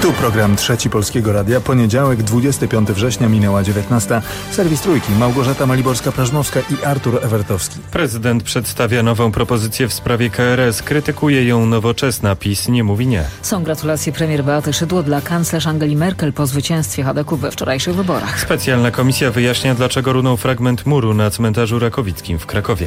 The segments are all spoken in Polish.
Tu program Trzeci Polskiego Radia. Poniedziałek, 25 września, minęła 19. Serwis Trójki, Małgorzata Maliborska-Prażmowska i Artur Ewertowski. Prezydent przedstawia nową propozycję w sprawie KRS. Krytykuje ją Nowoczesna. PiS nie mówi nie. Są gratulacje premier Beaty Szydło dla kanclerz Angeli Merkel po zwycięstwie Hadeków we wczorajszych wyborach. Specjalna komisja wyjaśnia, dlaczego runął fragment muru na cmentarzu Rakowickim w Krakowie.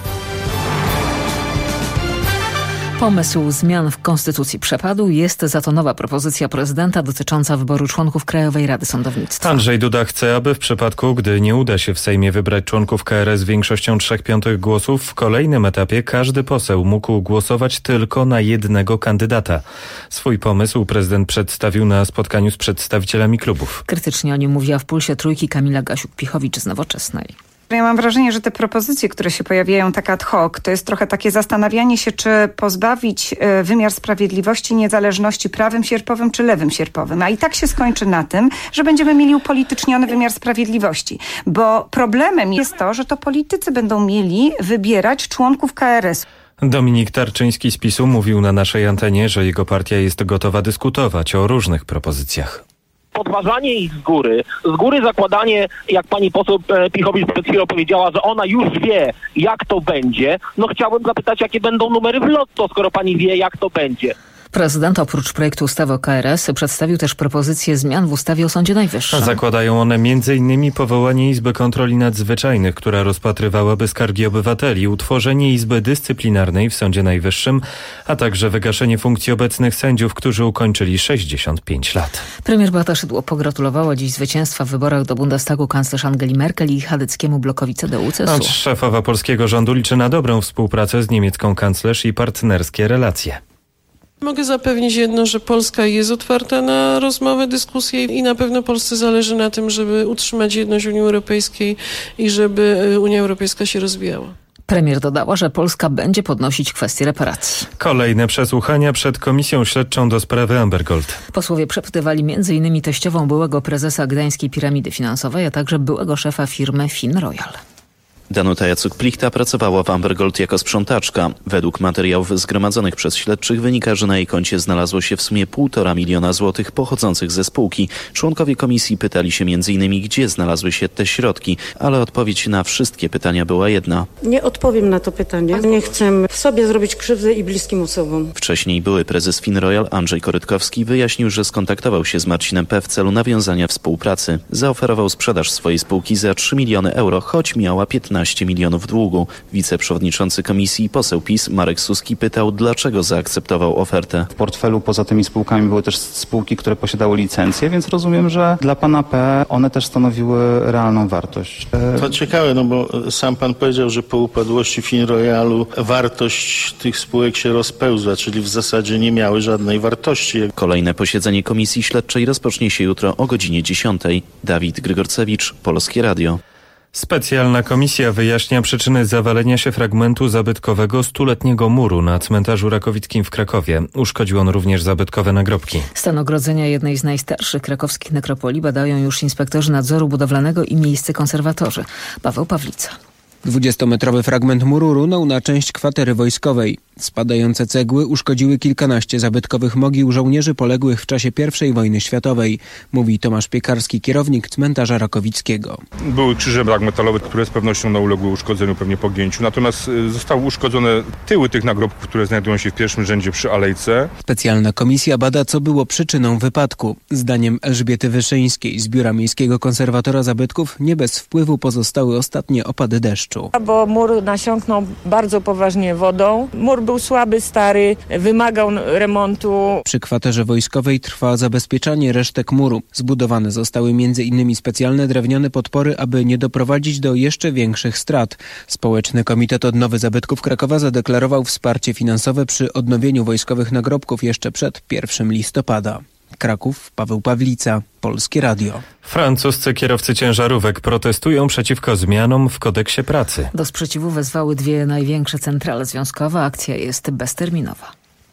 Pomysł zmian w Konstytucji przepadł. Jest za to nowa propozycja prezydenta dotycząca wyboru członków Krajowej Rady Sądownictwa. Andrzej Duda chce, aby w przypadku, gdy nie uda się w Sejmie wybrać członków KRS większością 3/5 głosów, w kolejnym etapie każdy poseł mógł głosować tylko na jednego kandydata. Swój pomysł prezydent przedstawił na spotkaniu z przedstawicielami klubów. Krytycznie o nim mówiła w Pulsie Trójki Kamila Gasiuk-Pichowicz z Nowoczesnej. Ja mam wrażenie, że te propozycje, które się pojawiają tak ad hoc, to jest trochę takie zastanawianie się, czy pozbawić wymiar sprawiedliwości niezależności prawym sierpowym czy lewym sierpowym. A i tak się skończy na tym, że będziemy mieli upolityczniony wymiar sprawiedliwości. Bo problemem jest to, że to politycy będą mieli wybierać członków KRS. Dominik Tarczyński z PiS-u mówił na naszej antenie, że jego partia jest gotowa dyskutować o różnych propozycjach. Podważanie ich z góry zakładanie, jak pani poseł Pichowicz przed chwilą powiedziała, że ona już wie, jak to będzie. No chciałbym zapytać, jakie będą numery w lotto, skoro pani wie, jak to będzie. Prezydent oprócz projektu ustawy o KRS przedstawił też propozycje zmian w ustawie o Sądzie Najwyższym. Zakładają one m.in. powołanie Izby Kontroli Nadzwyczajnych, która rozpatrywałaby skargi obywateli, utworzenie Izby Dyscyplinarnej w Sądzie Najwyższym, a także wygaszenie funkcji obecnych sędziów, którzy ukończyli 65 lat. Premier Beata Szydło pogratulowała dziś zwycięstwa w wyborach do Bundestagu kanclerz Angeli Merkel i chadeckiemu blokowi CDU-CSU. Szefowa polskiego rządu liczy na dobrą współpracę z niemiecką kanclerz i partnerskie relacje. Mogę zapewnić jedno, że Polska jest otwarta na rozmowę, dyskusję i na pewno Polsce zależy na tym, żeby utrzymać jedność Unii Europejskiej i żeby Unia Europejska się rozwijała. Premier dodała, że Polska będzie podnosić kwestię reparacji. Kolejne przesłuchania przed Komisją Śledczą do sprawy Amber Gold. Posłowie przepytywali m.in. teściową byłego prezesa Gdańskiej Piramidy Finansowej, a także byłego szefa firmy FinRoyal. Danuta Jacuk-Plichta pracowała w Amber Gold jako sprzątaczka. Według materiałów zgromadzonych przez śledczych wynika, że na jej koncie znalazło się w sumie 1,5 miliona złotych pochodzących ze spółki. Członkowie komisji pytali się m.in. gdzie znalazły się te środki, ale odpowiedź na wszystkie pytania była jedna. Nie odpowiem na to pytanie. Nie chcę w sobie zrobić krzywdy i bliskim osobom. Wcześniej były prezes FinRoyal Andrzej Korytkowski wyjaśnił, że skontaktował się z Marcinem P. w celu nawiązania współpracy. Zaoferował sprzedaż swojej spółki za 3 miliony euro, choć miała 15 milionów długu. Wiceprzewodniczący komisji poseł PiS Marek Suski pytał, dlaczego zaakceptował ofertę. W portfelu poza tymi spółkami były też spółki, które posiadały licencję, więc rozumiem, że dla pana P. one też stanowiły realną wartość. To ciekawe, no bo sam pan powiedział, że po upadłości FinRoyalu wartość tych spółek się rozpełzła, czyli w zasadzie nie miały żadnej wartości. Kolejne posiedzenie Komisji Śledczej rozpocznie się jutro o godzinie 10. Dawid Grygorcewicz, Polskie Radio. Specjalna komisja wyjaśnia przyczyny zawalenia się fragmentu zabytkowego 100-letniego muru na cmentarzu Rakowickim w Krakowie. Uszkodził on również zabytkowe nagrobki. Stan ogrodzenia jednej z najstarszych krakowskich nekropolii badają już inspektorzy nadzoru budowlanego i miejscy konserwatorzy. Paweł Pawlica. 20-metrowy fragment muru runął na część kwatery wojskowej. Spadające cegły uszkodziły kilkanaście zabytkowych mogił żołnierzy poległych w czasie I wojny światowej, mówi Tomasz Piekarski, kierownik cmentarza Rakowickiego. Były krzyże metalowe, które z pewnością uległy uszkodzeniu, pewnie pogięciu. Natomiast zostały uszkodzone tyły tych nagrobków, które znajdują się w pierwszym rzędzie przy alejce. Specjalna komisja bada, co było przyczyną wypadku. Zdaniem Elżbiety Wyszyńskiej z Biura Miejskiego Konserwatora Zabytków nie bez wpływu pozostały ostatnie opady deszczu. Bo mur nasiąknął bardzo poważnie wodą. Mur był słaby, stary, wymagał remontu. Przy kwaterze wojskowej trwa zabezpieczanie resztek muru. Zbudowane zostały m.in. specjalne drewniane podpory, aby nie doprowadzić do jeszcze większych strat. Społeczny Komitet Odnowy Zabytków Krakowa zadeklarował wsparcie finansowe przy odnowieniu wojskowych nagrobków jeszcze przed 1 listopada. Kraków, Paweł Pawlica, Polskie Radio. Francuscy kierowcy ciężarówek protestują przeciwko zmianom w kodeksie pracy. Do sprzeciwu wezwały dwie największe centrale związkowe. Akcja jest bezterminowa.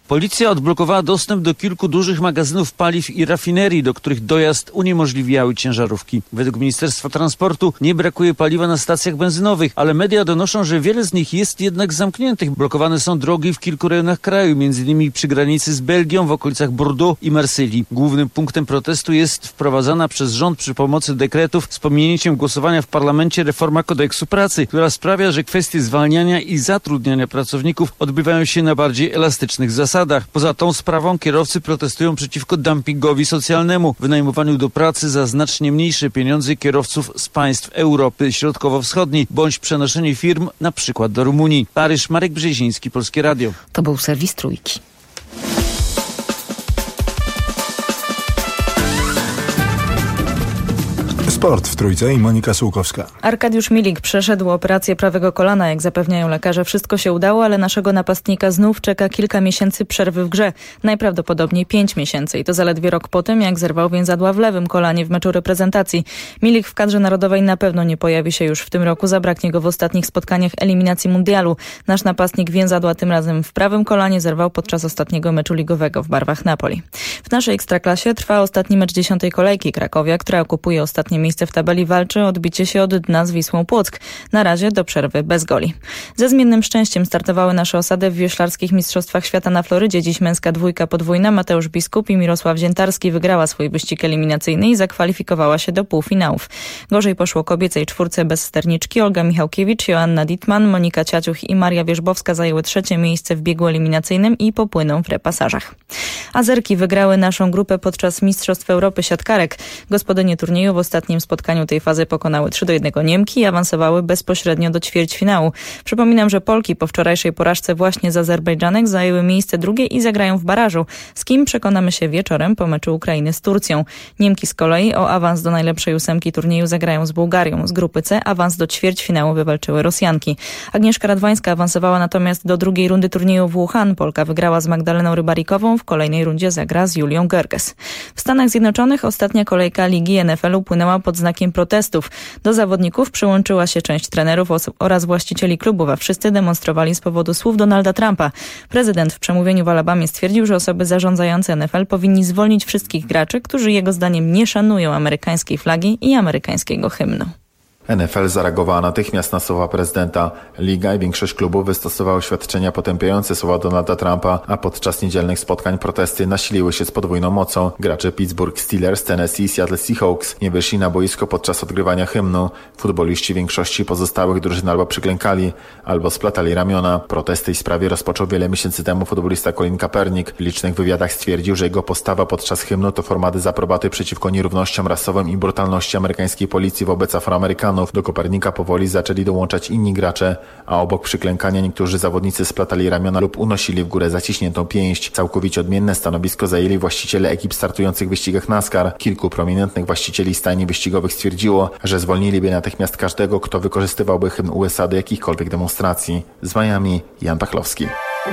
Policja odblokowała dostęp do kilku dużych magazynów paliw i rafinerii, do których dojazd uniemożliwiały ciężarówki. Według Ministerstwa Transportu nie brakuje paliwa na stacjach benzynowych, ale media donoszą, że wiele z nich jest jednak zamkniętych. Blokowane są drogi w kilku rejonach kraju, m.in. przy granicy z Belgią, w okolicach Bordeaux i Marsylii. Głównym punktem protestu jest wprowadzana przez rząd przy pomocy dekretów z pominięciem głosowania w parlamencie reforma kodeksu pracy, która sprawia, że kwestie zwalniania i zatrudniania pracowników odbywają się na bardziej elastycznych zasadach. Poza tą sprawą kierowcy protestują przeciwko dumpingowi socjalnemu, wynajmowaniu do pracy za znacznie mniejsze pieniądze kierowców z państw Europy Środkowo-Wschodniej bądź przenoszenie firm na przykład do Rumunii. Paryż, Marek Brzeziński, Polskie Radio. To był serwis Trójki. Sport w Trójce i Monika Sułkowska. Arkadiusz Milik przeszedł operację prawego kolana. Jak zapewniają lekarze, wszystko się udało, ale naszego napastnika znów czeka kilka miesięcy przerwy w grze. Najprawdopodobniej 5 miesięcy i to zaledwie rok po tym, jak zerwał więzadła w lewym kolanie w meczu reprezentacji. Milik w kadrze narodowej na pewno nie pojawi się już w tym roku. Zabraknie go w ostatnich spotkaniach eliminacji mundialu. Nasz napastnik więzadła tym razem w prawym kolanie zerwał podczas ostatniego meczu ligowego w barwach Napoli. W naszej Ekstraklasie trwa ostatni mecz 10. kolejki. Krakowia, która okupuje ostatnie miejsce w tabeli, walczy o odbicie się od dna z Wisłą Płock. Na razie do przerwy bez goli. Ze zmiennym szczęściem startowały nasze osady w wioślarskich mistrzostwach świata na Florydzie. Dziś męska dwójka podwójna. Mateusz Biskup i Mirosław Ziętarski wygrała swój wyścig eliminacyjny i zakwalifikowała się do półfinałów. Gorzej poszło kobiecej czwórce bez sterniczki. Olga Michałkiewicz, Joanna Dittman, Monika Ciaciuch i Maria Wierzbowska zajęły trzecie miejsce w biegu eliminacyjnym i popłyną w repasażach. Azerki wygrały naszą grupę podczas Mistrzostw Europy siatkarek. Gospodynie turnieju w ostatnim spotkaniu tej fazy pokonały 3-1 Niemki i awansowały bezpośrednio do ćwierćfinału. Przypominam, że Polki po wczorajszej porażce właśnie z Azerbejdżanek zajęły miejsce drugie i zagrają w barażu. Z kim przekonamy się wieczorem po meczu Ukrainy z Turcją. Niemki z kolei o awans do najlepszej ósemki turnieju zagrają z Bułgarią. Z grupy C awans do ćwierćfinału wywalczyły Rosjanki. Agnieszka Radwańska awansowała natomiast do drugiej rundy turnieju w Wuhan. Polka wygrała z Magdaleną Rybarikową. W kolejnej rundzie zagra z Julią Gerges. W Stanach Zjednoczonych ostatnia kolejka ligi NFL upłynęła pod znakiem protestów. Do zawodników przyłączyła się część trenerów oraz właścicieli klubów, a wszyscy demonstrowali z powodu słów Donalda Trumpa. Prezydent w przemówieniu w Alabamie stwierdził, że osoby zarządzające NFL powinni zwolnić wszystkich graczy, którzy jego zdaniem nie szanują amerykańskiej flagi i amerykańskiego hymnu. NFL zareagowała natychmiast na słowa prezydenta. Liga i większość klubów wystosowały oświadczenia potępiające słowa Donalda Trumpa, a podczas niedzielnych spotkań protesty nasiliły się z podwójną mocą. Gracze Pittsburgh Steelers, Tennessee i Seattle Seahawks nie wyszli na boisko podczas odgrywania hymnu. Futboliści większości pozostałych drużyn albo przyklękali, albo splatali ramiona. Protesty tej sprawie rozpoczął wiele miesięcy temu futbolista Colin Kaepernick. W licznych wywiadach stwierdził, że jego postawa podczas hymnu to forma dezaprobaty przeciwko nierównościom rasowym i brutalności amerykańskiej policji wobec Afroamerykanów. Do Kopernika powoli zaczęli dołączać inni gracze, a obok przyklękania niektórzy zawodnicy splatali ramiona lub unosili w górę zaciśniętą pięść. Całkowicie odmienne stanowisko zajęli właściciele ekip startujących w wyścigach NASCAR. Kilku prominentnych właścicieli stajni wyścigowych stwierdziło, że zwolniliby natychmiast każdego, kto wykorzystywałby hymn USA do jakichkolwiek demonstracji. Z Miami, Jan Pachlowski.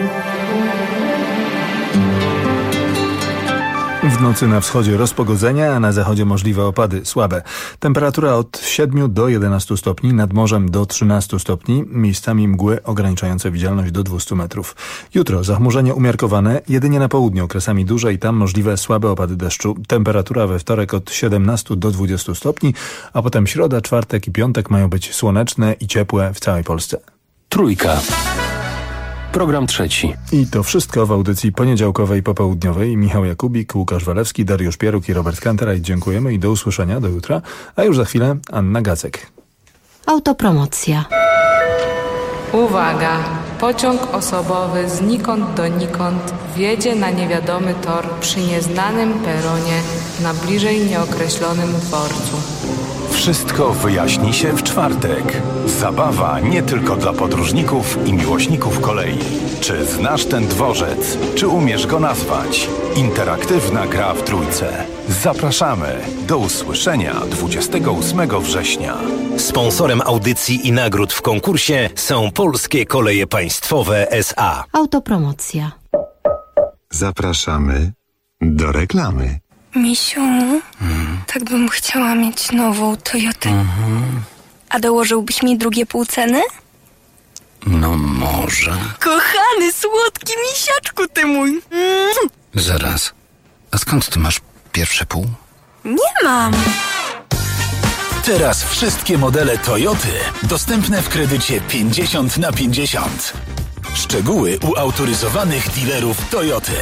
W nocy na wschodzie rozpogodzenia, a na zachodzie możliwe opady słabe. Temperatura od 7 do 11 stopni, nad morzem do 13 stopni, miejscami mgły ograniczające widzialność do 200 metrów. Jutro zachmurzenie umiarkowane, jedynie na południu okresami duże i tam możliwe słabe opady deszczu. Temperatura we wtorek od 17 do 20 stopni, a potem środa, czwartek i piątek mają być słoneczne i ciepłe w całej Polsce. Trójka. Program trzeci. I to wszystko w audycji poniedziałkowej popołudniowej. Michał Jakubik, Łukasz Walewski, Dariusz Pieruk i Robert Kanteraj. Dziękujemy i do usłyszenia, do jutra. A już za chwilę Anna Gacek. Autopromocja. Uwaga! Pociąg osobowy znikąd donikąd wjedzie na niewiadomy tor przy nieznanym peronie na bliżej nieokreślonym dworcu. Wszystko wyjaśni się w czwartek. Zabawa nie tylko dla podróżników i miłośników kolei. Czy znasz ten dworzec? Czy umiesz go nazwać? Interaktywna gra w Trójce. Zapraszamy. Do usłyszenia 28 września. Sponsorem audycji i nagród w konkursie są Polskie Koleje Państwowe S.A. Autopromocja. Zapraszamy do reklamy. Misiu, tak bym chciała mieć nową Toyotę. A dołożyłbyś mi drugie pół ceny? No może. Kochany, słodki misiaczku ty mój. Zaraz. A skąd ty masz pierwsze pół? Nie mam. Teraz wszystkie modele Toyoty dostępne w kredycie 50/50. Szczegóły u autoryzowanych dealerów Toyoty.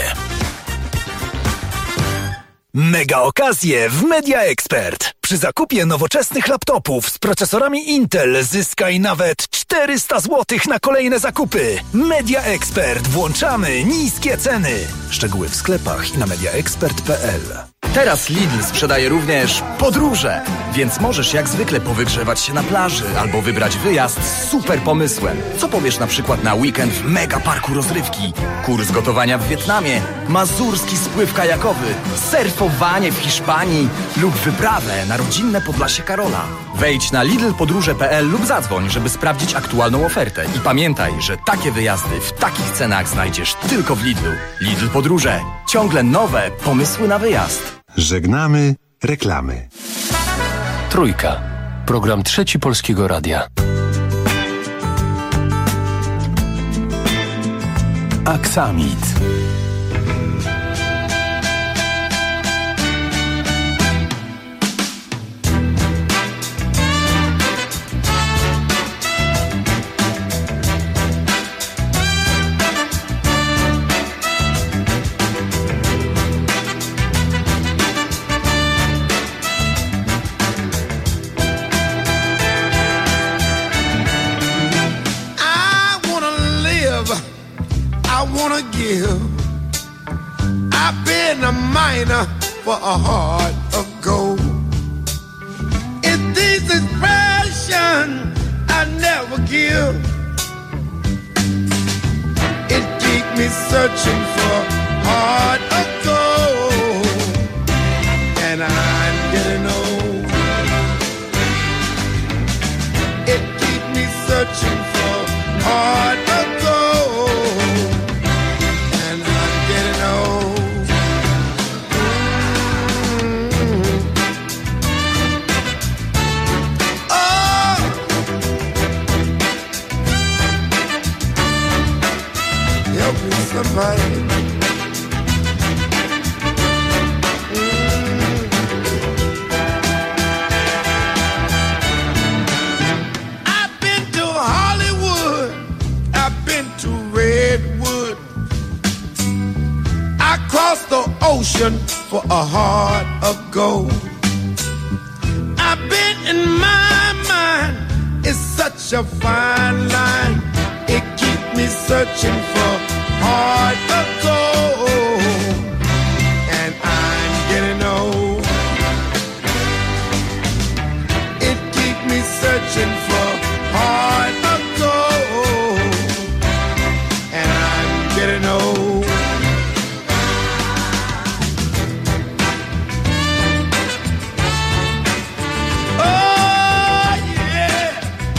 Mega okazje w Media Expert. Przy zakupie nowoczesnych laptopów z procesorami Intel zyskaj nawet 400 zł na kolejne zakupy. Media Expert. Włączamy niskie ceny. Szczegóły w sklepach i na mediaexpert.pl. Teraz Lidl sprzedaje również podróże, więc możesz jak zwykle powygrzewać się na plaży albo wybrać wyjazd z super pomysłem. Co powiesz na przykład na weekend w mega parku rozrywki, kurs gotowania w Wietnamie, mazurski spływ kajakowy, surfowanie w Hiszpanii lub wyprawę na rodzinne Podlasie Karola. Wejdź na lidlpodróże.pl lub zadzwoń, żeby sprawdzić aktualną ofertę. I pamiętaj, że takie wyjazdy w takich cenach znajdziesz tylko w Lidlu. Lidl Podróże. Ciągle nowe pomysły na wyjazd. Żegnamy reklamy. Trójka. Program Trzeci Polskiego Radia. Aksamit. I've been a miner for a heart of gold. It's this expression I never give. It keeps me searching for a heart of gold. And I'm getting old. It keeps me searching for a heart of gold. Somebody. I've been to Hollywood, I've been to Redwood, I crossed the ocean for a heart of gold. I've been in my mind, it's such a fine line, it keeps me searching for heart of gold, and I'm getting old. It keeps me searching for heart of gold, and I'm getting old. Oh yeah.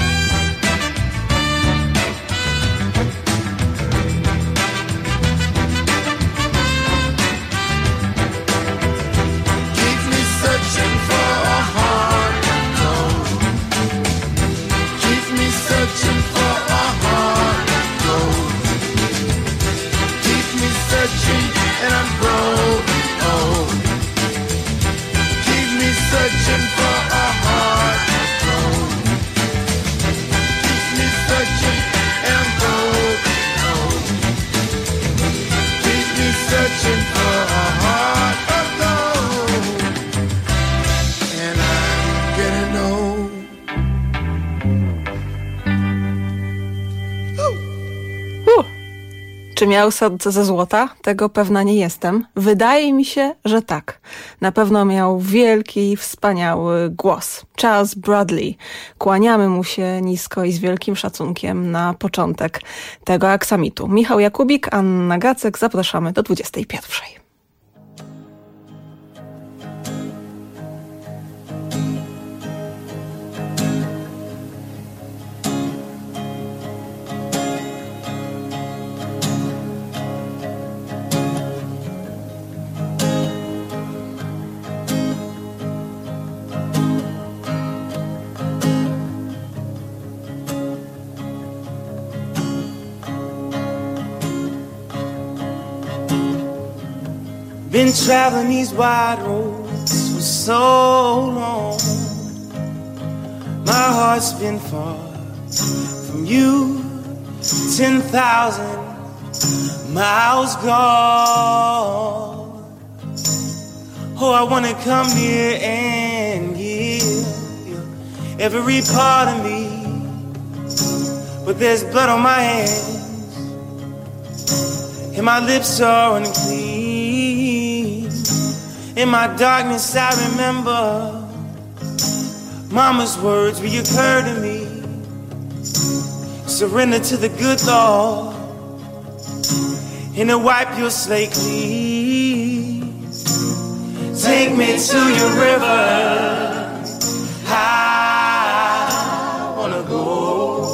And I'm growing old. Keep me searching for a heart of gold. Keep me searching and I'm growing old. Keep me searching for a heart of gold. And I'm getting old. Czy miał serce ze złota? Tego pewna nie jestem. Wydaje mi się, że tak. Na pewno miał wielki, wspaniały głos. Charles Bradley. Kłaniamy mu się nisko i z wielkim szacunkiem na początek tego aksamitu. Michał Jakubik, Anna Gacek. Zapraszamy do 21. Been traveling these wide roads for so long. My heart's been far from you, 10,000 miles gone. Oh, I wanna come near and give you every part of me, but there's blood on my hands and my lips are unclean. In my darkness I remember Mama's words reoccur to me. Surrender to the good Lord and to wipe your slate clean. Take me to your river, I wanna go.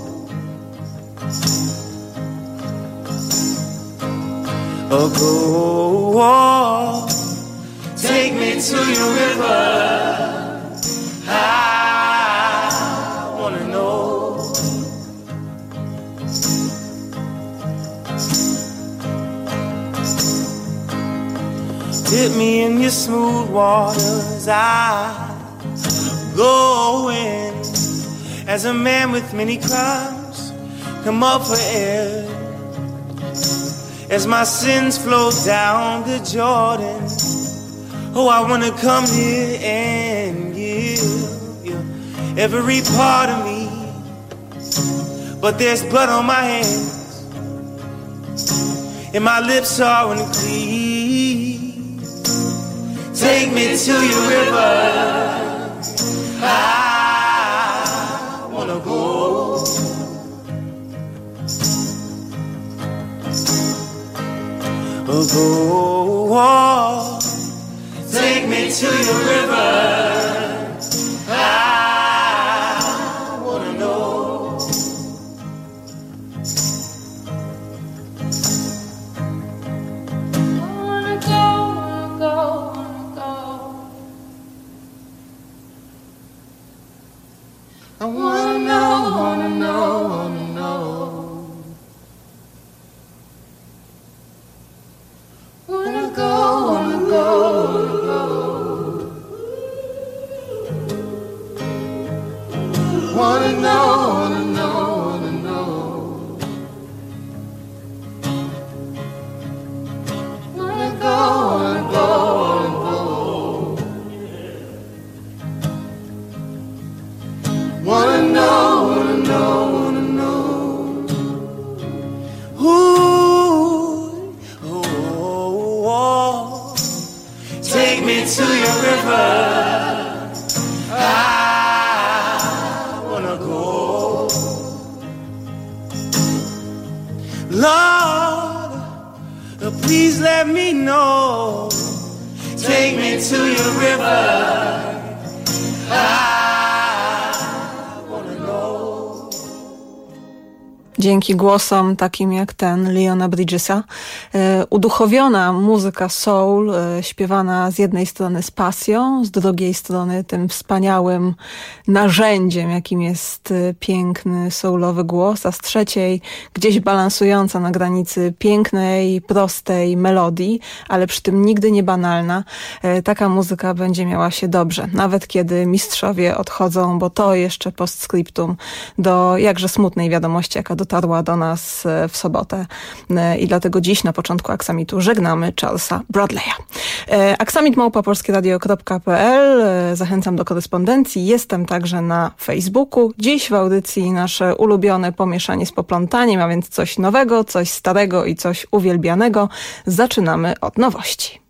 Oh, go, take me to your river, I wanna know. Dip me in your smooth waters, I go in. As a man with many crimes, come up for air. As my sins flow down the Jordan, oh, I wanna come here and give you every part of me, but there's blood on my hands and my lips are unclean. Take me to your river, I wanna go. Oh, go, take me to your river, I wanna know. Wanna go, wanna go, wanna go. I wanna know, wanna know, wanna know. Wanna go, wanna go, wanna go. Wanna know, wanna know, wanna know. Wanna go, wanna go, wanna go. Wanna know, wanna know, wanna know. Ooh, take me to your river, I wanna go. Lord, please let me know. Take me to your river, I wanna know. Dzięki głosom takim jak ten Leona Bridgesa, uduchowiona muzyka soul, śpiewana z jednej strony z pasją, z drugiej strony tym wspaniałym narzędziem, jakim jest piękny soulowy głos, a z trzeciej gdzieś balansująca na granicy pięknej, prostej melodii, ale przy tym nigdy nie banalna. Taka muzyka będzie miała się dobrze, nawet kiedy mistrzowie odchodzą, bo to jeszcze postscriptum do jakże smutnej wiadomości, jaka dotarła do nas w sobotę. I dlatego dziś na początku Aksamitu żegnamy Charlesa Bradley'a. aksamit@polskieradio.pl. Zachęcam do korespondencji. Jestem także na Facebooku. Dziś w audycji nasze ulubione pomieszanie z poplątaniem, a więc coś nowego, coś starego i coś uwielbianego. Zaczynamy od nowości.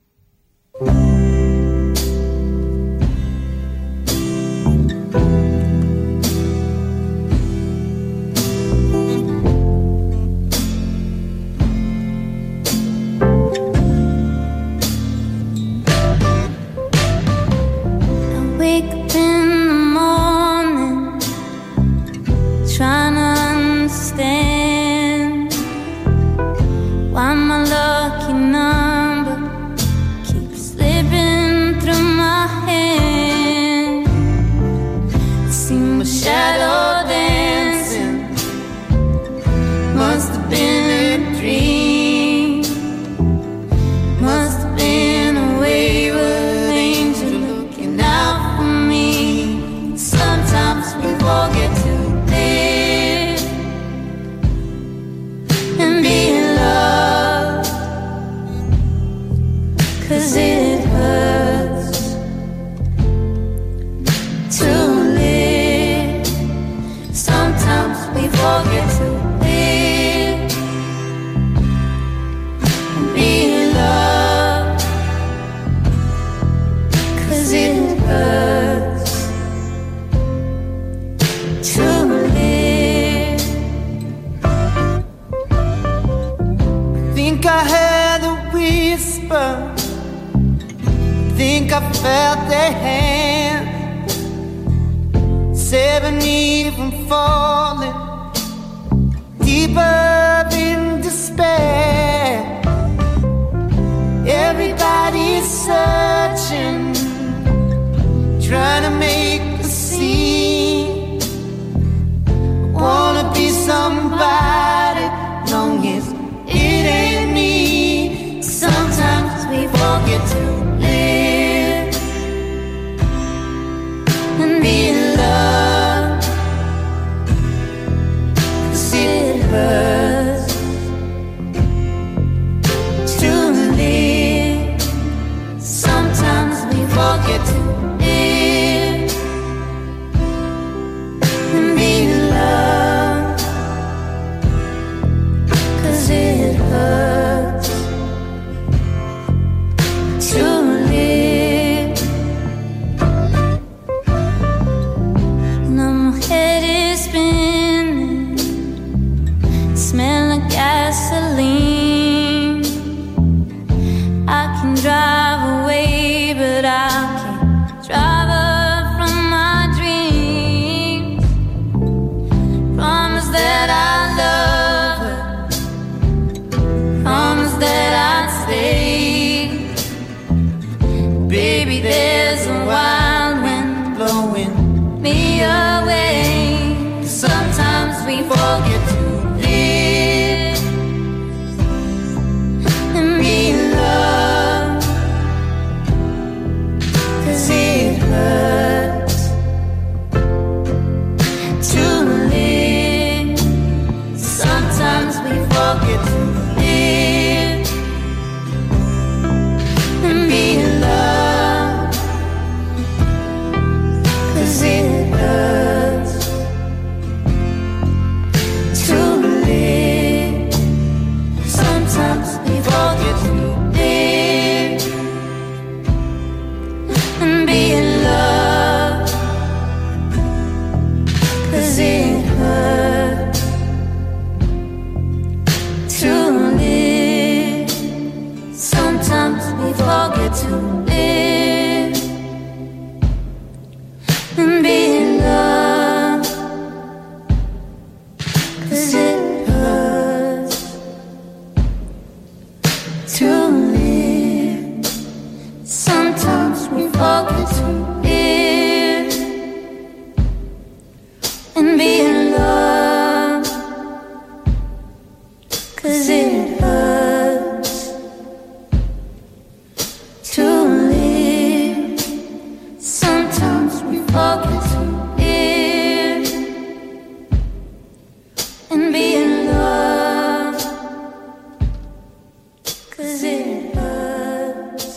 Trying to understand why my lucky number keeps slipping through my hand. It seemed a shadow dancing, must have been a dream, must have been 'cause it hurts to live. Sometimes we forget to live and be loved, 'cause it hurts to live. Think I heard a whisper, think I felt their hand, saving me from falling deeper in despair. Everybody's searching, trying to make the scene. Wanna be somebody, long as it ain't me. Sometimes we forget to live and be loved, 'cause it hurts to live. Sometimes we forget to live and be loved, 'cause it hurts to live. Now my head is spinning, smell of gasoline. I can drive away, but I can't drive her from my dreams. Promise that I love her, promise that I'd stay. Baby, there's a wild wind blowing me away. Sometimes we forget to live and be loved, 'cause it hurts to live. Sometimes we forget to live and be loved, 'cause it hurts to live. Sometimes we forget to live and be loved, 'cause it hurts to live. Sometimes we forget to live and be loved, 'cause it hurts to live. Sometimes we forget to live and be loved, 'cause it hurts to live. Sometimes we forget to live and be loved, 'cause it hurts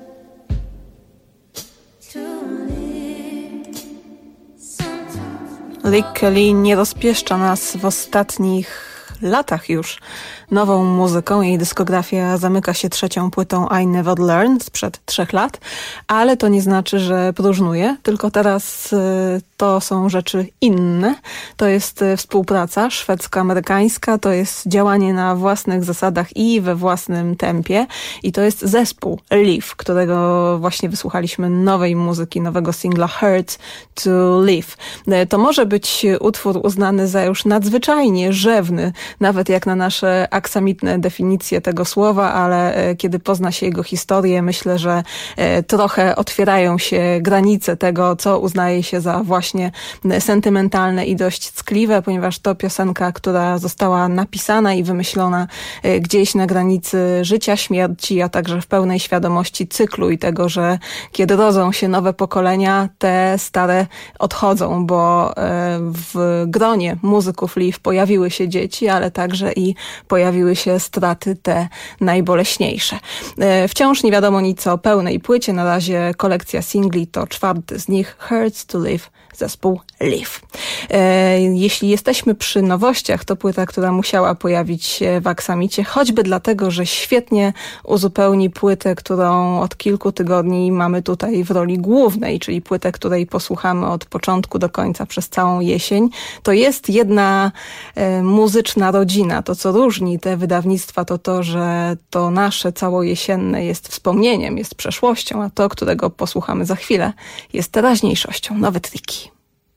to live. Sometimes Rick Kelly nie rozpieszcza nas w ostatnich latach już nową muzyką. Jej dyskografia zamyka się trzecią płytą I Never Learned sprzed 3 lat, ale to nie znaczy, że próżnuje, tylko teraz to są rzeczy inne. To jest współpraca szwedzko-amerykańska, to jest działanie na własnych zasadach i we własnym tempie i to jest zespół Live, którego właśnie wysłuchaliśmy nowej muzyki, nowego singla Hurt to Live. To może być utwór uznany za już nadzwyczajnie rzewny, nawet jak na nasze aksamitne definicje tego słowa, ale kiedy pozna się jego historię, myślę, że trochę otwierają się granice tego, co uznaje się za właśnie sentymentalne i dość ckliwe, ponieważ to piosenka, która została napisana i wymyślona gdzieś na granicy życia, śmierci, a także w pełnej świadomości cyklu i tego, że kiedy rodzą się nowe pokolenia, te stare odchodzą, bo w gronie muzyków Live pojawiły się dzieci, ale ale także i pojawiły się straty te najboleśniejsze. Wciąż nie wiadomo nic o pełnej płycie. Na razie kolekcja singli to 4. z nich, Hurts to Live, zespół Live. Jeśli jesteśmy przy nowościach, to płyta, która musiała pojawić się w Aksamicie, choćby dlatego, że świetnie uzupełni płytę, którą od kilku tygodni mamy tutaj w roli głównej, czyli płytę, której posłuchamy od początku do końca przez całą jesień. To jest jedna muzyczna rodzina. To, co różni te wydawnictwa, to to, że to nasze całojesienne jest wspomnieniem, jest przeszłością, a to, którego posłuchamy za chwilę, jest teraźniejszością. Nowe triki.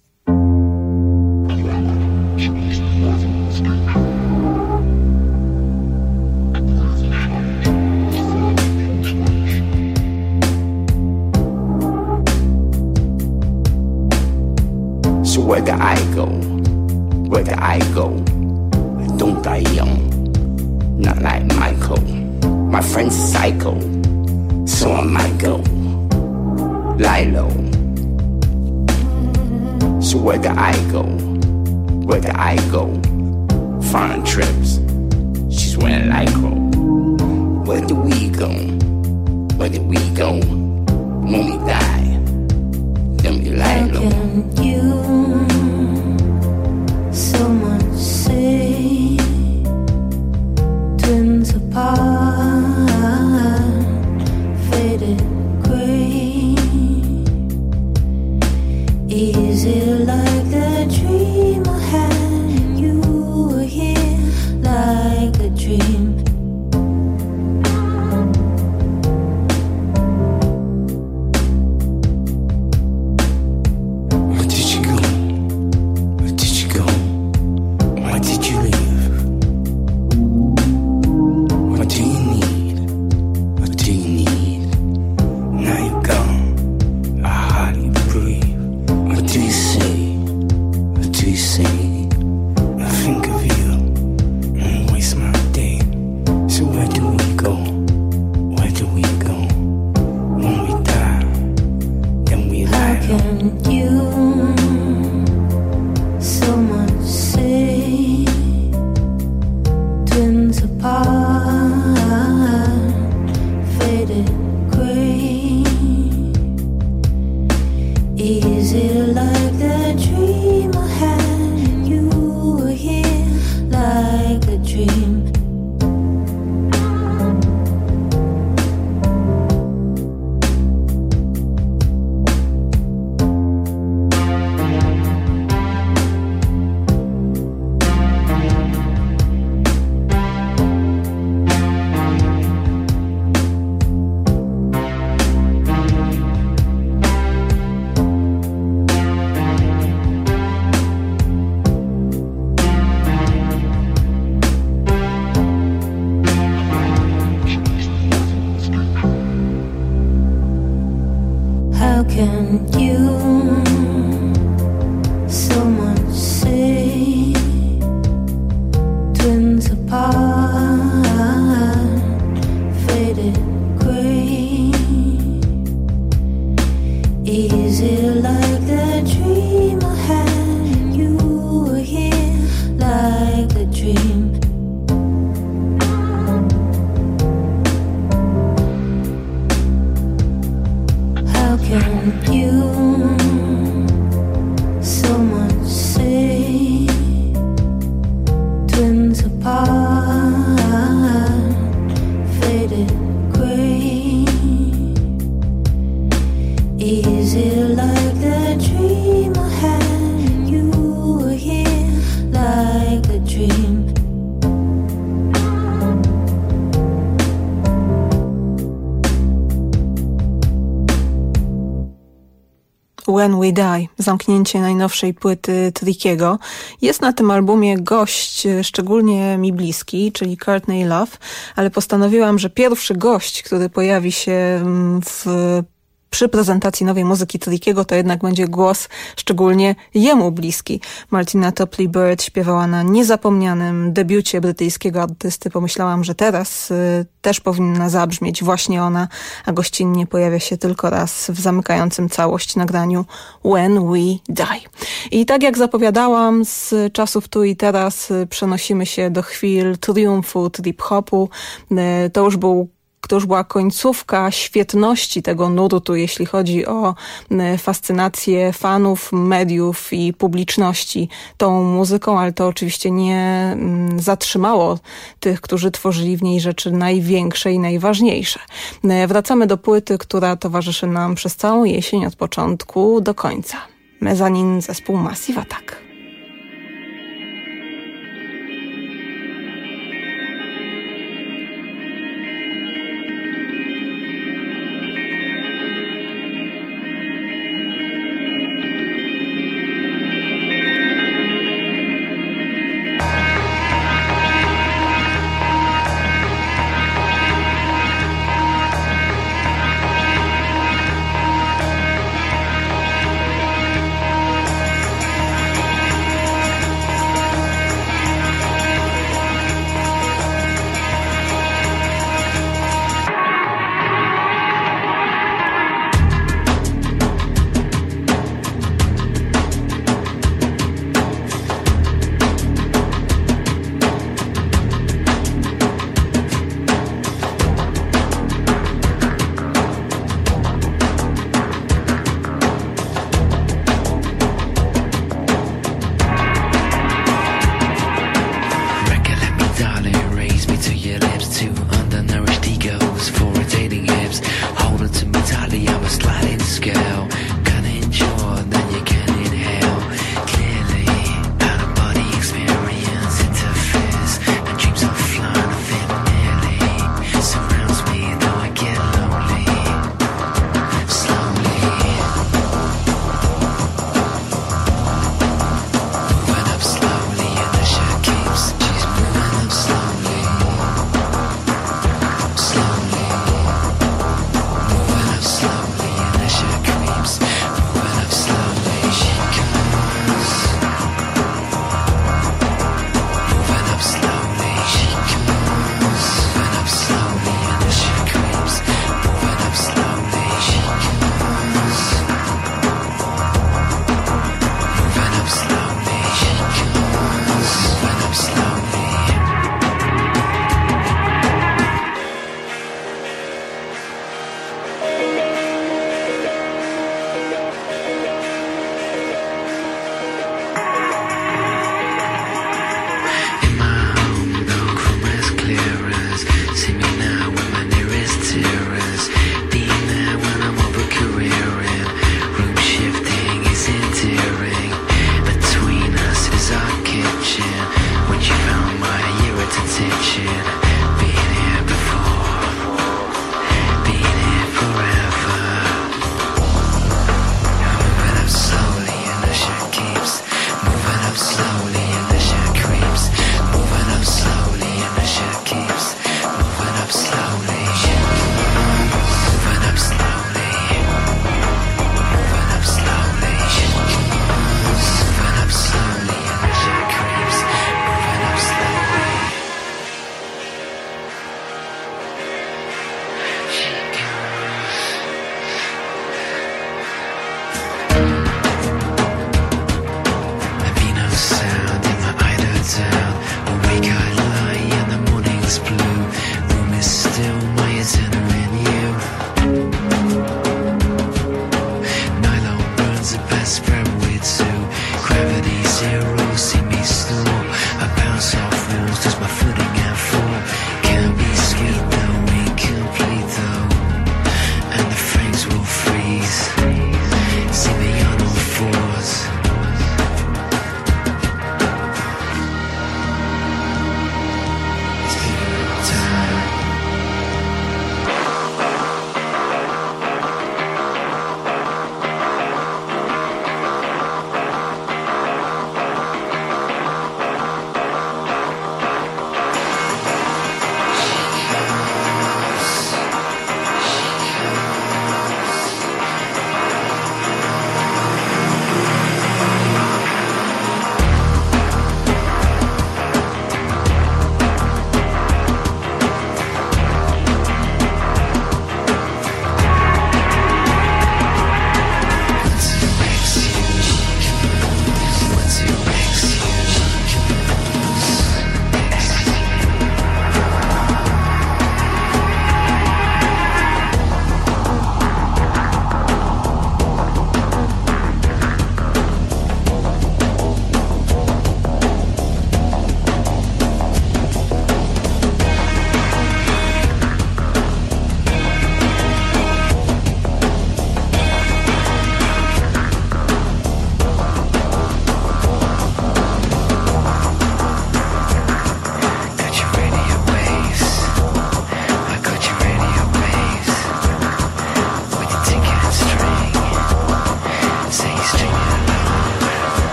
So where do I go? Where do I go? Don't die young, not like Michael. My friend's psycho, so I might go. Lie low. So where do I go? Where do I go? Foreign trips, she's wearing Lycra. Where do we go? Where do we go? When we die, then we lie low. How can you so much say twins apart, faded gray? Is it like the dream I had and you were here like a dream? When We Die, zamknięcie najnowszej płyty Trickiego. Jest na tym albumie gość szczególnie mi bliski, czyli Courtney Love, ale postanowiłam, że pierwszy gość, który pojawi się w przy prezentacji nowej muzyki Trickiego to jednak będzie głos szczególnie jemu bliski. Martina Topley Bird śpiewała na niezapomnianym debiucie brytyjskiego artysty. Pomyślałam, że teraz też powinna zabrzmieć właśnie ona, a gościnnie pojawia się tylko raz w zamykającym całość nagraniu When We Die. I tak jak zapowiadałam, z czasów tu i teraz przenosimy się do chwil triumfu trip-hopu. To już była końcówka świetności tego nurtu, jeśli chodzi o fascynację fanów, mediów i publiczności tą muzyką, ale to oczywiście nie zatrzymało tych, którzy tworzyli w niej rzeczy największe i najważniejsze. Wracamy do płyty, która towarzyszy nam przez całą jesień od początku do końca. Mezanin, zespół Massive Attack.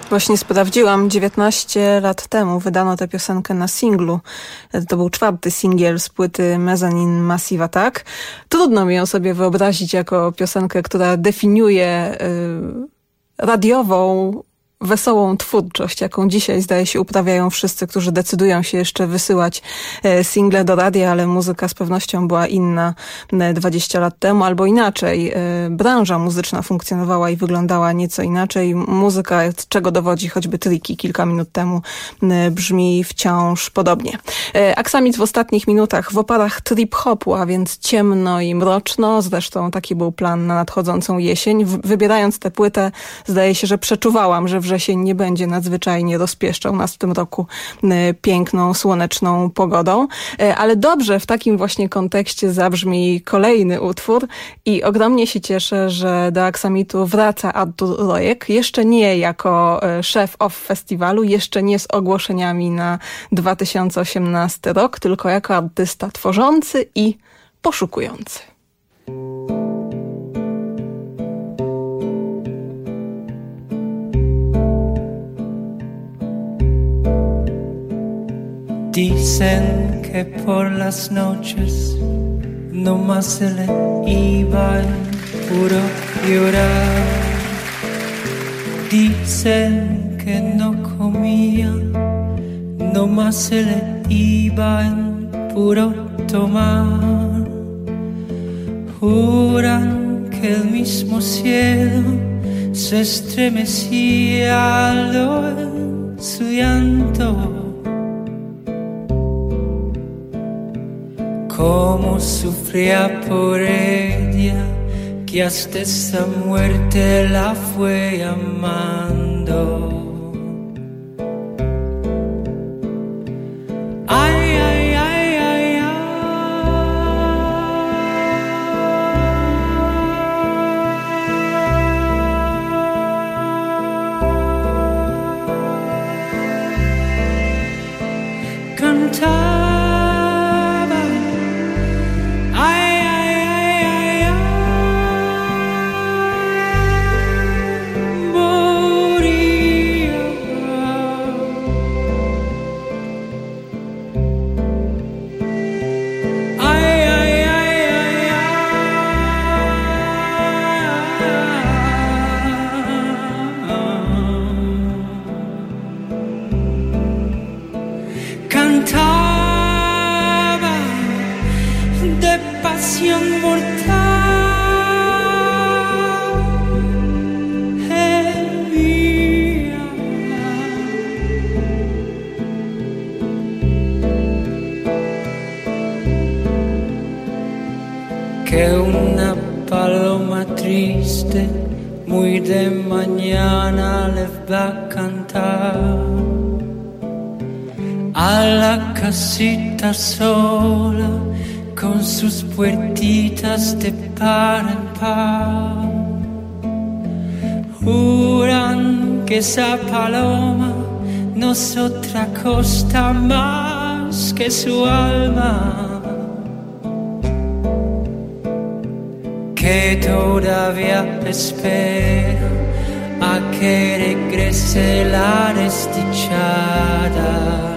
Właśnie sprawdziłam, 19 lat temu wydano tę piosenkę na singlu. To był 4. singiel z płyty Mezzanine Massive Attack. Trudno mi ją sobie wyobrazić jako piosenkę, która definiuje radiową, wesołą twórczość, jaką dzisiaj zdaje się uprawiają wszyscy, którzy decydują się jeszcze wysyłać single do radia, ale muzyka z pewnością była inna 20 lat temu, albo inaczej. Branża muzyczna funkcjonowała i wyglądała nieco inaczej. Muzyka, czego dowodzi choćby Tricky kilka minut temu, brzmi wciąż podobnie. Aksamit w ostatnich minutach w oparach trip-hopu, a więc ciemno i mroczno. Zresztą taki był plan na nadchodzącą jesień. Wybierając tę płytę, zdaje się, że przeczuwałam, że wrzesień nie będzie nadzwyczajnie rozpieszczał nas w tym roku piękną, słoneczną pogodą. Ale dobrze w takim właśnie kontekście zabrzmi kolejny utwór i ogromnie się cieszę, że do Aksamitu wraca Artur Rojek. Jeszcze nie jako szef festiwalu, jeszcze nie z ogłoszeniami na 2018 rok, tylko jako artysta tworzący i poszukujący. Dicen que por las noches no más se le iba en puro llorar. Dicen que no comía, no más se le iba en puro tomar. Juran que el mismo cielo se estremecía al oír su llanto. Cómo sufría por ella, que hasta esa muerte la fue llamando. Ay, ay, ay, ay, ay. Cantar. Que una paloma triste muy de mañana le va a cantar a la casita sola con sus puertitas de par en par. Juran que esa paloma no es otra cosa más que su alma, que todavía espera a que regrese la desdichada.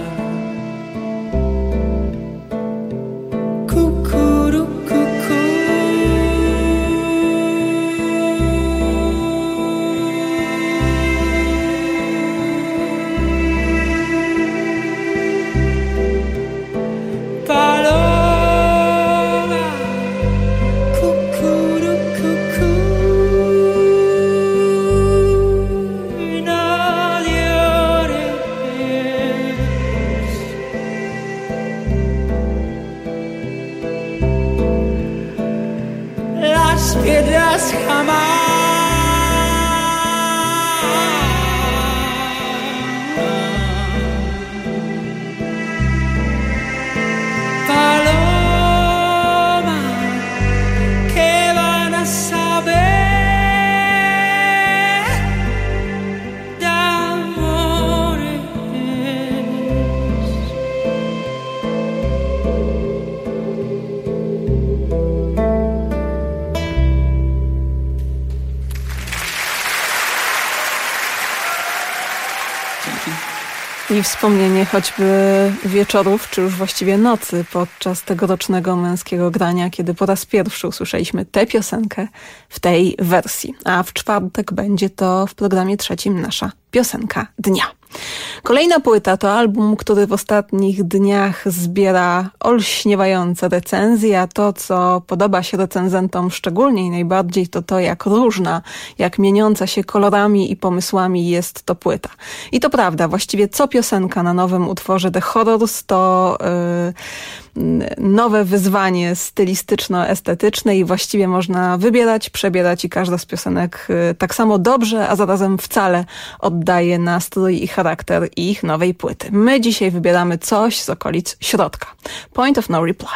I wspomnienie choćby wieczorów, czy już właściwie nocy podczas tegorocznego męskiego grania, kiedy po raz pierwszy usłyszeliśmy tę piosenkę w tej wersji. A w czwartek będzie to w programie trzecim nasza piosenka dnia. Kolejna płyta to album, który w ostatnich dniach zbiera olśniewające recenzje, a to, co podoba się recenzentom szczególnie i najbardziej, to to, jak różna, jak mieniąca się kolorami i pomysłami jest to płyta. I to prawda, właściwie co piosenka na nowym utworze The Horrors to nowe wyzwanie stylistyczno-estetyczne i właściwie można wybierać, przebierać i każda z piosenek tak samo dobrze, a zarazem wcale oddaje nastrój i charakter ich nowej płyty. My dzisiaj wybieramy coś z okolic środka. Point of No Reply.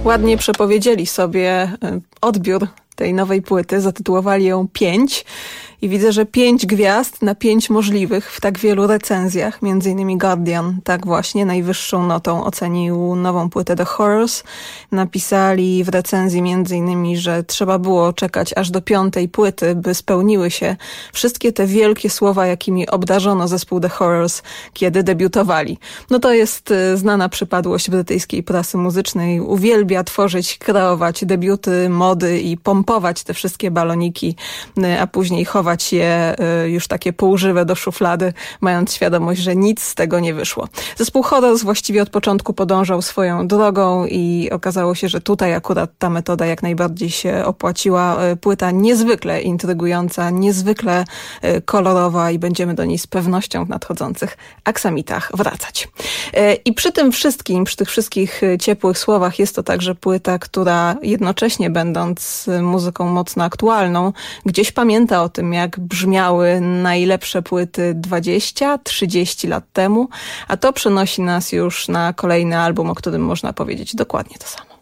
Ładnie przepowiedzieli sobie odbiór tej nowej płyty, zatytułowali ją 5 i widzę, że 5 gwiazd na 5 możliwych w tak wielu recenzjach, między innymi Guardian tak właśnie najwyższą notą ocenił nową płytę The Horrors. Napisali w recenzji między innymi, że trzeba było czekać aż do 5. płyty, by spełniły się wszystkie te wielkie słowa, jakimi obdarzono zespół The Horrors, kiedy debiutowali. No to jest znana przypadłość brytyjskiej prasy muzycznej. Uwielbia tworzyć, kreować debiuty, mody i pompować te wszystkie baloniki, a później chować je już takie półżywe do szuflady, mając świadomość, że nic z tego nie wyszło. Zespół Horrors właściwie od początku podążał swoją drogą i okazało się, że tutaj akurat ta metoda jak najbardziej się opłaciła. Płyta niezwykle intrygująca, niezwykle kolorowa i będziemy do niej z pewnością w nadchodzących aksamitach wracać. I przy tym wszystkim, przy tych wszystkich ciepłych słowach jest to także płyta, która jednocześnie będąc muzyką mocno aktualną, gdzieś pamięta o tym, jak brzmiały najlepsze płyty 20-30 lat temu, a to przenosi nas już na kolejny album, o którym można powiedzieć dokładnie to samo.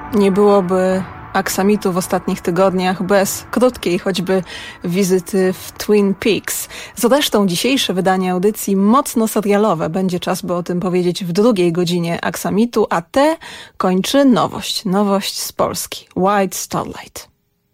Nie byłoby aksamitu w ostatnich tygodniach bez krótkiej choćby wizyty w Twin Peaks. Zresztą dzisiejsze wydanie audycji mocno serialowe. Będzie czas, by o tym powiedzieć w drugiej godzinie aksamitu, a te kończy nowość z Polski. White Starlight.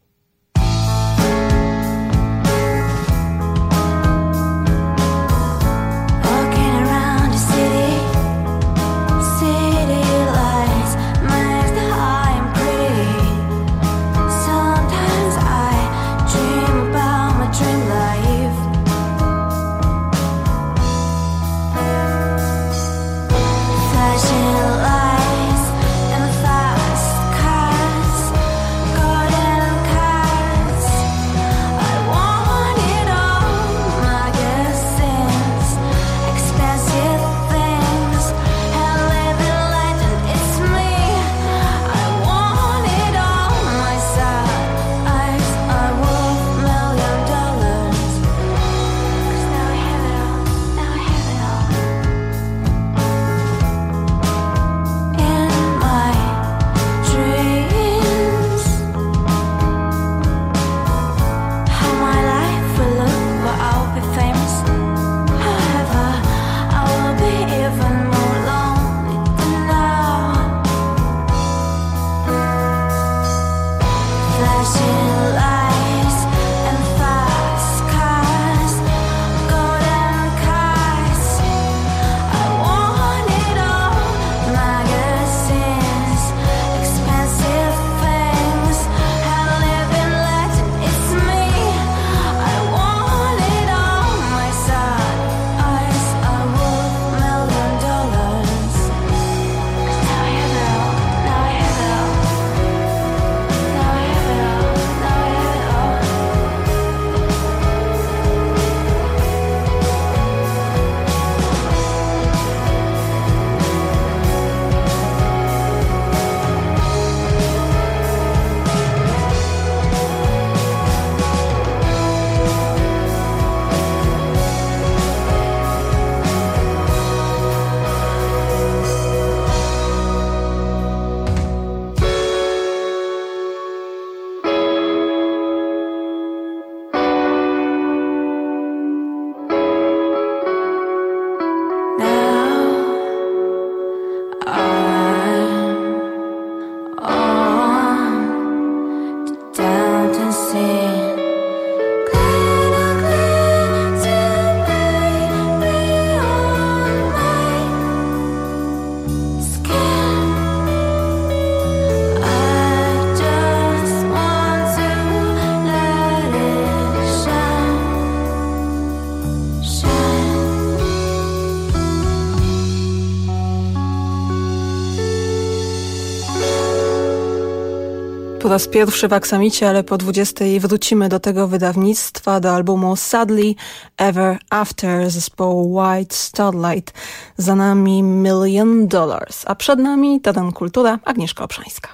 Po raz pierwszy w aksamicie, ale po 20 wrócimy do tego wydawnictwa, do albumu Sadly Ever After zespołu White Starlight. Za nami $1 Million, a przed nami Teren Kultura, Agnieszka Obszańska.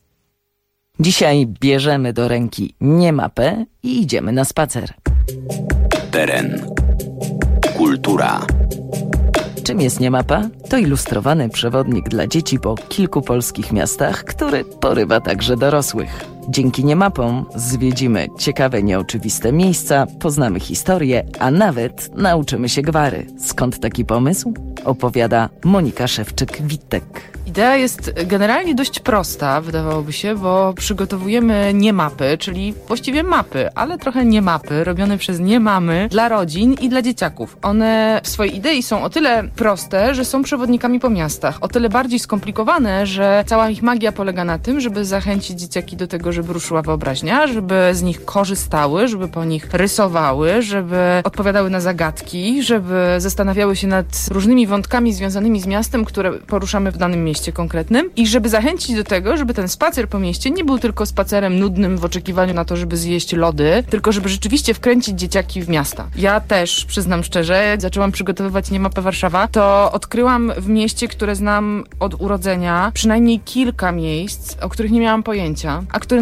Dzisiaj bierzemy do ręki nie mapę i idziemy na spacer. Teren. Kultura. Czym jest niemapa? To ilustrowany przewodnik dla dzieci po kilku polskich miastach, który porywa także dorosłych. Dzięki niemapom zwiedzimy ciekawe, nieoczywiste miejsca, poznamy historię, a nawet nauczymy się gwary. Skąd taki pomysł? Opowiada Monika Szewczyk-Wittek. Idea jest generalnie dość prosta, wydawałoby się, bo przygotowujemy niemapy, czyli właściwie mapy, ale trochę niemapy, robione przez niemamy dla rodzin i dla dzieciaków. One w swojej idei są o tyle proste, że są przewodnikami po miastach. O tyle bardziej skomplikowane, że cała ich magia polega na tym, żeby zachęcić dzieciaki do tego, żeby ruszyła wyobraźnia, żeby z nich korzystały, żeby po nich rysowały, żeby odpowiadały na zagadki, żeby zastanawiały się nad różnymi wątkami związanymi z miastem, które poruszamy w danym mieście konkretnym i żeby zachęcić do tego, żeby ten spacer po mieście nie był tylko spacerem nudnym w oczekiwaniu na to, żeby zjeść lody, tylko żeby rzeczywiście wkręcić dzieciaki w miasta. Ja też, przyznam szczerze, jak zaczęłam przygotowywać niemapę Warszawa, to odkryłam w mieście, które znam od urodzenia, przynajmniej kilka miejsc, o których nie miałam pojęcia, a które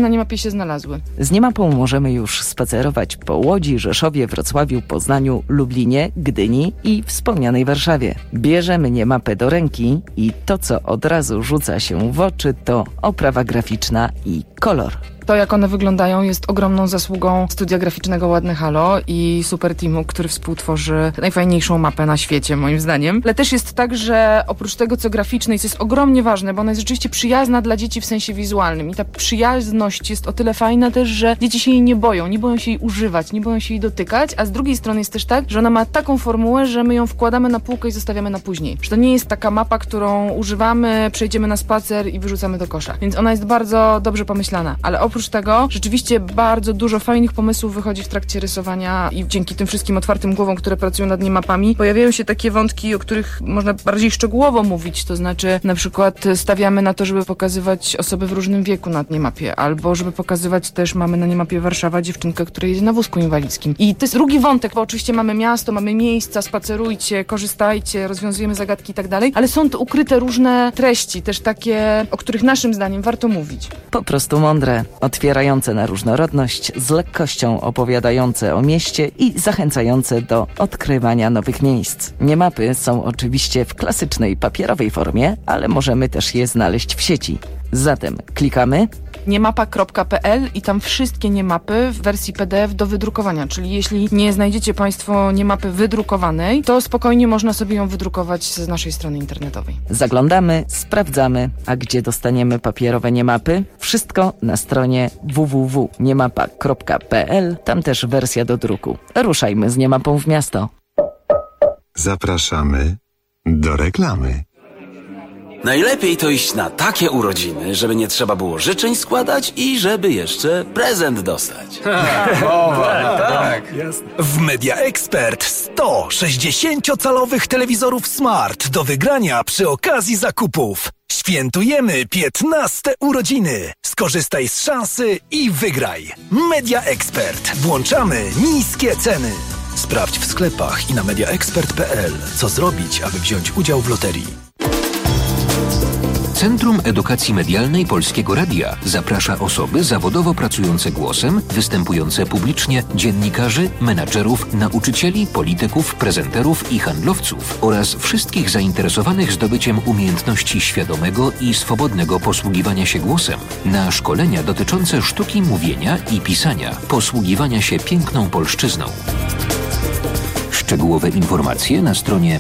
na niemapie się znalazły. Z niemapą możemy już spacerować po Łodzi, Rzeszowie, Wrocławiu, Poznaniu, Lublinie, Gdyni i wspomnianej Warszawie. Bierzemy niemapę do ręki i to, co od razu rzuca się w oczy, to oprawa graficzna i kolor. To, jak one wyglądają, jest ogromną zasługą studia graficznego Ładne Halo i super teamu, który współtworzy najfajniejszą mapę na świecie, moim zdaniem. Ale też jest tak, że oprócz tego, co graficzne, jest ogromnie ważne, bo ona jest rzeczywiście przyjazna dla dzieci w sensie wizualnym. I ta przyjazność jest o tyle fajna też, że dzieci się jej nie boją się jej używać, nie boją się jej dotykać, a z drugiej strony jest też tak, że ona ma taką formułę, że my ją wkładamy na półkę i zostawiamy na później. Że to nie jest taka mapa, którą używamy, przejdziemy na spacer i wyrzucamy do kosza. Więc ona jest bardzo dobrze pomyślana, ale oprócz tego rzeczywiście bardzo dużo fajnych pomysłów wychodzi w trakcie rysowania i dzięki tym wszystkim otwartym głowom, które pracują nad niemapami, pojawiają się takie wątki, o których można bardziej szczegółowo mówić, to znaczy na przykład stawiamy na to, żeby pokazywać osoby w różnym wieku na niemapie, albo żeby pokazywać też, mamy na niemapie Warszawa dziewczynkę, która jedzie na wózku inwalidzkim. I to jest drugi wątek, bo oczywiście mamy miasto, mamy miejsca, spacerujcie, korzystajcie, rozwiązujemy zagadki i tak dalej, ale są tu ukryte różne treści, też takie, o których naszym zdaniem warto mówić. Po prostu mądre, otwierające na różnorodność, z lekkością opowiadające o mieście i zachęcające do odkrywania nowych miejsc. Niemapy są oczywiście w klasycznej papierowej formie, ale możemy też je znaleźć w sieci. Zatem klikamy niemapa.pl i tam wszystkie niemapy w wersji PDF do wydrukowania, czyli jeśli nie znajdziecie Państwo niemapy wydrukowanej, to spokojnie można sobie ją wydrukować z naszej strony internetowej. Zaglądamy, sprawdzamy, a gdzie dostaniemy papierowe niemapy? Wszystko na stronie www.niemapa.pl, tam też wersja do druku. Ruszajmy z niemapą w miasto. Zapraszamy do reklamy. Najlepiej to iść na takie urodziny, żeby nie trzeba było życzeń składać i żeby jeszcze prezent dostać. Tak. W Media Expert 100 60-calowych telewizorów Smart do wygrania przy okazji zakupów. Świętujemy 15 urodziny. Skorzystaj z szansy i wygraj. Media Expert. Włączamy niskie ceny. Sprawdź w sklepach i na mediaexpert.pl, co zrobić, aby wziąć udział w loterii. Centrum Edukacji Medialnej Polskiego Radia zaprasza osoby zawodowo pracujące głosem, występujące publicznie, dziennikarzy, menadżerów, nauczycieli, polityków, prezenterów i handlowców oraz wszystkich zainteresowanych zdobyciem umiejętności świadomego i swobodnego posługiwania się głosem na szkolenia dotyczące sztuki mówienia i pisania, posługiwania się piękną polszczyzną. Szczegółowe informacje na stronie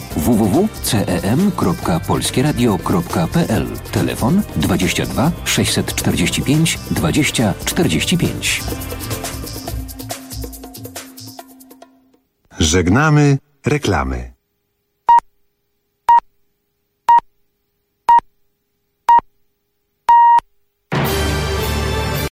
www.cem.polskieradio.pl. Telefon 22 645 20 45. Żegnamy reklamy.